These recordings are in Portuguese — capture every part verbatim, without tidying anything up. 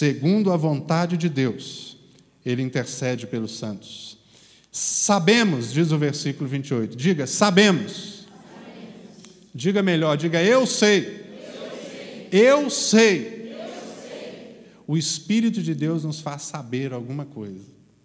segundo a vontade de Deus, Ele intercede pelos santos. Sabemos, diz o versículo vinte e oito, diga, sabemos. Sabemos. Diga melhor, diga, eu sei. Eu sei. Eu sei. Eu sei. O Espírito de Deus nos faz saber alguma coisa.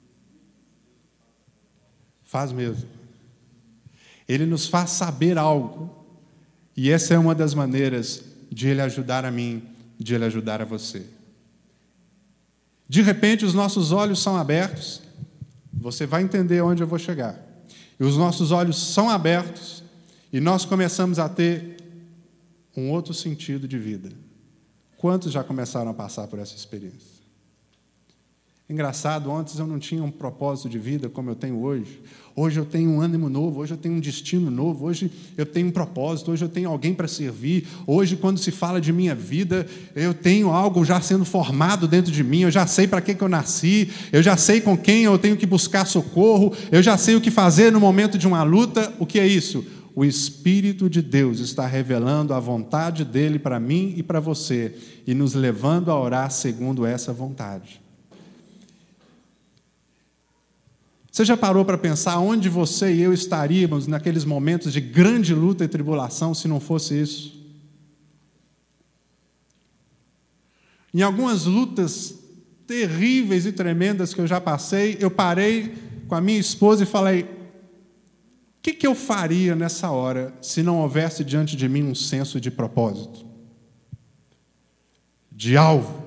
Faz mesmo. Ele nos faz saber algo. E essa é uma das maneiras de Ele ajudar a mim, de Ele ajudar a você. De repente, os nossos olhos são abertos. Você vai entender onde eu vou chegar. E os nossos olhos são abertos e nós começamos a ter um outro sentido de vida. Quantos já começaram a passar por essa experiência? Engraçado, antes eu não tinha um propósito de vida como eu tenho hoje. Hoje eu tenho um ânimo novo, hoje eu tenho um destino novo, hoje eu tenho um propósito, hoje eu tenho alguém para servir. Hoje, quando se fala de minha vida, eu tenho algo já sendo formado dentro de mim, eu já sei para que que eu nasci, eu já sei com quem eu tenho que buscar socorro, eu já sei o que fazer no momento de uma luta. O que é isso? O Espírito de Deus está revelando a vontade dEle para mim e para você, e nos levando a orar segundo essa vontade. Você já parou para pensar onde você e eu estaríamos naqueles momentos de grande luta e tribulação se não fosse isso? Em algumas lutas terríveis e tremendas que eu já passei, eu parei com a minha esposa e falei, o que, que eu faria nessa hora se não houvesse diante de mim um senso de propósito? De alvo?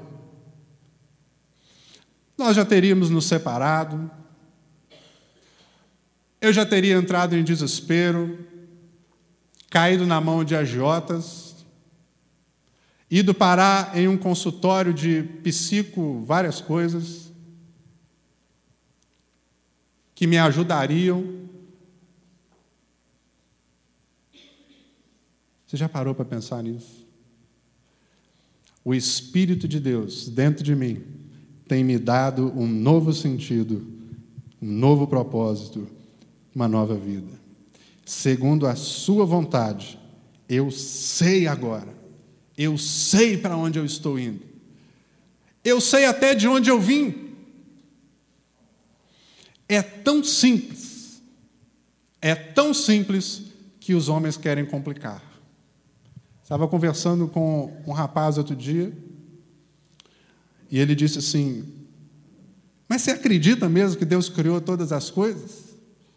Nós já teríamos nos separado, eu já teria entrado em desespero, caído na mão de agiotas, ido parar em um consultório de psico, várias coisas, que me ajudariam. Você já parou para pensar nisso? O Espírito de Deus dentro de mim tem me dado um novo sentido, um novo propósito, uma nova vida. Segundo a sua vontade, eu sei agora, eu sei para onde eu estou indo, eu sei até de onde eu vim. É tão simples, é tão simples que os homens querem complicar. Estava conversando com um rapaz outro dia, e ele disse assim, mas você acredita mesmo que Deus criou todas as coisas?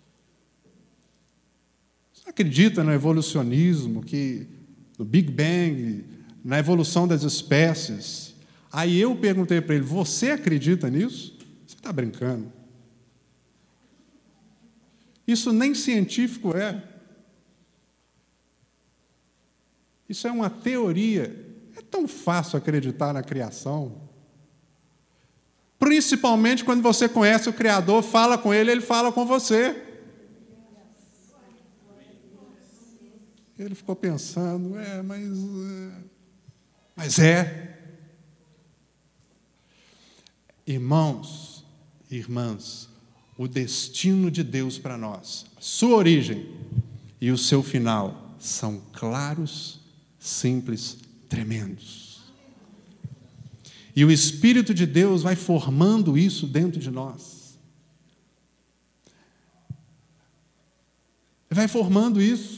Acredita no evolucionismo, que, no Big Bang, na evolução das espécies? Aí eu perguntei para ele, você acredita nisso? Você está brincando? Isso nem científico é. Isso é uma teoria. É tão fácil acreditar na criação. Principalmente quando você conhece o Criador, fala com Ele, Ele fala com você. Ele ficou pensando, é, mas, é, mas é. Irmãos, irmãs, o destino de Deus para nós, a sua origem e o seu final são claros, simples, tremendos. E o Espírito de Deus vai formando isso dentro de nós. Vai formando isso.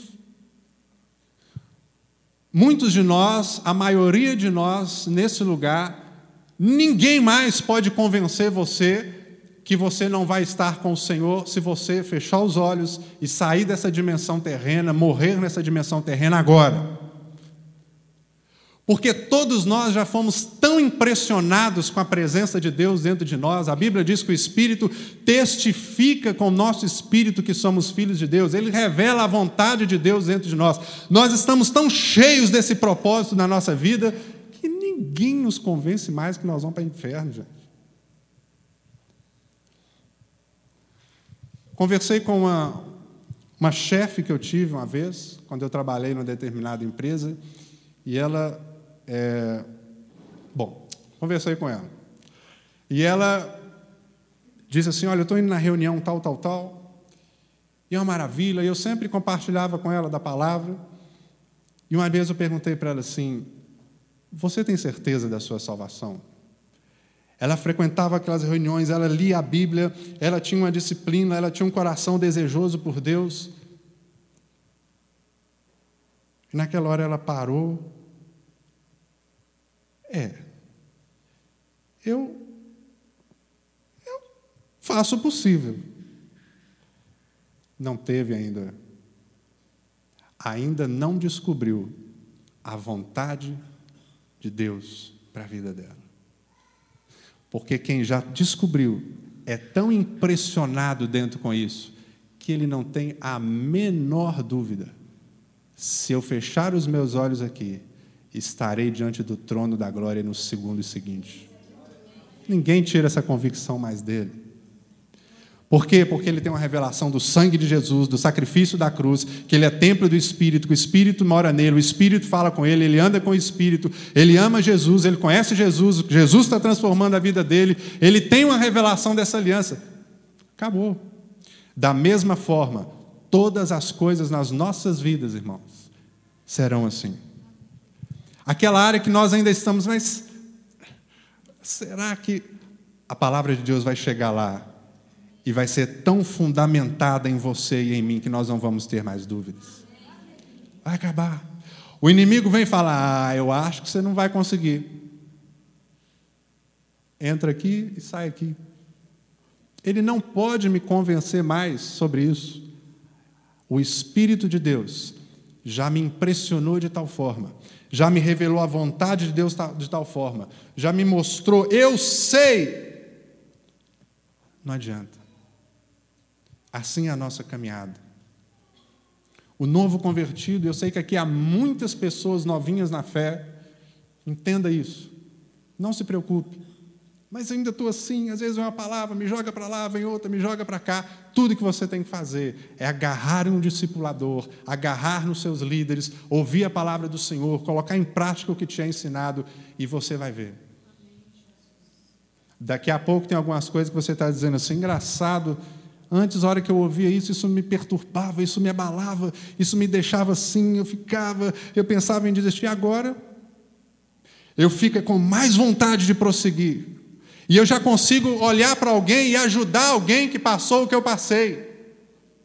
Muitos de nós, a maioria de nós, nesse lugar, ninguém mais pode convencer você que você não vai estar com o Senhor se você fechar os olhos e sair dessa dimensão terrena, morrer nessa dimensão terrena agora. Porque todos nós já fomos tão impressionados com a presença de Deus dentro de nós. A Bíblia diz que o Espírito testifica com o nosso espírito que somos filhos de Deus. Ele revela a vontade de Deus dentro de nós. Nós estamos tão cheios desse propósito na nossa vida que ninguém nos convence mais que nós vamos para o inferno, gente. Conversei com uma, uma chefe que eu tive uma vez, quando eu trabalhei numa determinada empresa, e ela... É, bom, conversei com ela. E ela disse assim, olha, eu estou indo na reunião tal, tal, tal, e é uma maravilha, e eu sempre compartilhava com ela da palavra, e uma vez eu perguntei para ela assim, você tem certeza da sua salvação? Ela frequentava aquelas reuniões, ela lia a Bíblia, ela tinha uma disciplina, ela tinha um coração desejoso por Deus. E naquela hora ela parou. É, eu, eu faço o possível. Não teve ainda, ainda não descobriu a vontade de Deus para a vida dela. Porque quem já descobriu é tão impressionado dentro com isso, que ele não tem a menor dúvida. Se eu fechar os meus olhos aqui, estarei diante do trono da glória no segundo seguinte. Ninguém tira essa convicção mais dele. Por quê? Porque ele tem uma revelação do sangue de Jesus, do sacrifício da cruz, que ele é templo do Espírito, que o Espírito mora nele, o Espírito fala com ele, ele anda com o Espírito, ele ama Jesus, ele conhece Jesus, Jesus está transformando a vida dele, ele tem uma revelação dessa aliança. Acabou. Da mesma forma, todas as coisas nas nossas vidas, irmãos, serão assim. Aquela área que nós ainda estamos, mas será que a palavra de Deus vai chegar lá e vai ser tão fundamentada em você e em mim que nós não vamos ter mais dúvidas? Vai acabar. O inimigo vem falar: ah, eu acho que você não vai conseguir. Entra aqui e sai aqui. Ele não pode me convencer mais sobre isso. O Espírito de Deus já me impressionou de tal forma, já me revelou a vontade de Deus de tal forma, já me mostrou, eu sei. Não adianta. Assim é a nossa caminhada. O novo convertido, eu sei que aqui há muitas pessoas novinhas na fé, entenda isso. Não se preocupe. Mas ainda estou assim, às vezes vem uma palavra, me joga para lá, vem outra, me joga para cá. Tudo que você tem que fazer é agarrar um discipulador, agarrar nos seus líderes, ouvir a palavra do Senhor, colocar em prática o que te é ensinado, e você vai ver. Daqui a pouco tem algumas coisas que você está dizendo assim, engraçado. Antes, a hora que eu ouvia isso, isso me perturbava, isso me abalava, isso me deixava assim, eu ficava, eu pensava em desistir. Agora, eu fico com mais vontade de prosseguir. E eu já consigo olhar para alguém e ajudar alguém que passou o que eu passei.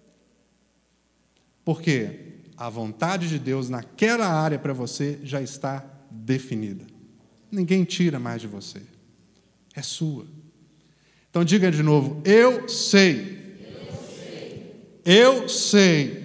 Por quê? A vontade de Deus naquela área para você já está definida. Ninguém tira mais de você. É sua. Então diga de novo: eu sei. Eu sei.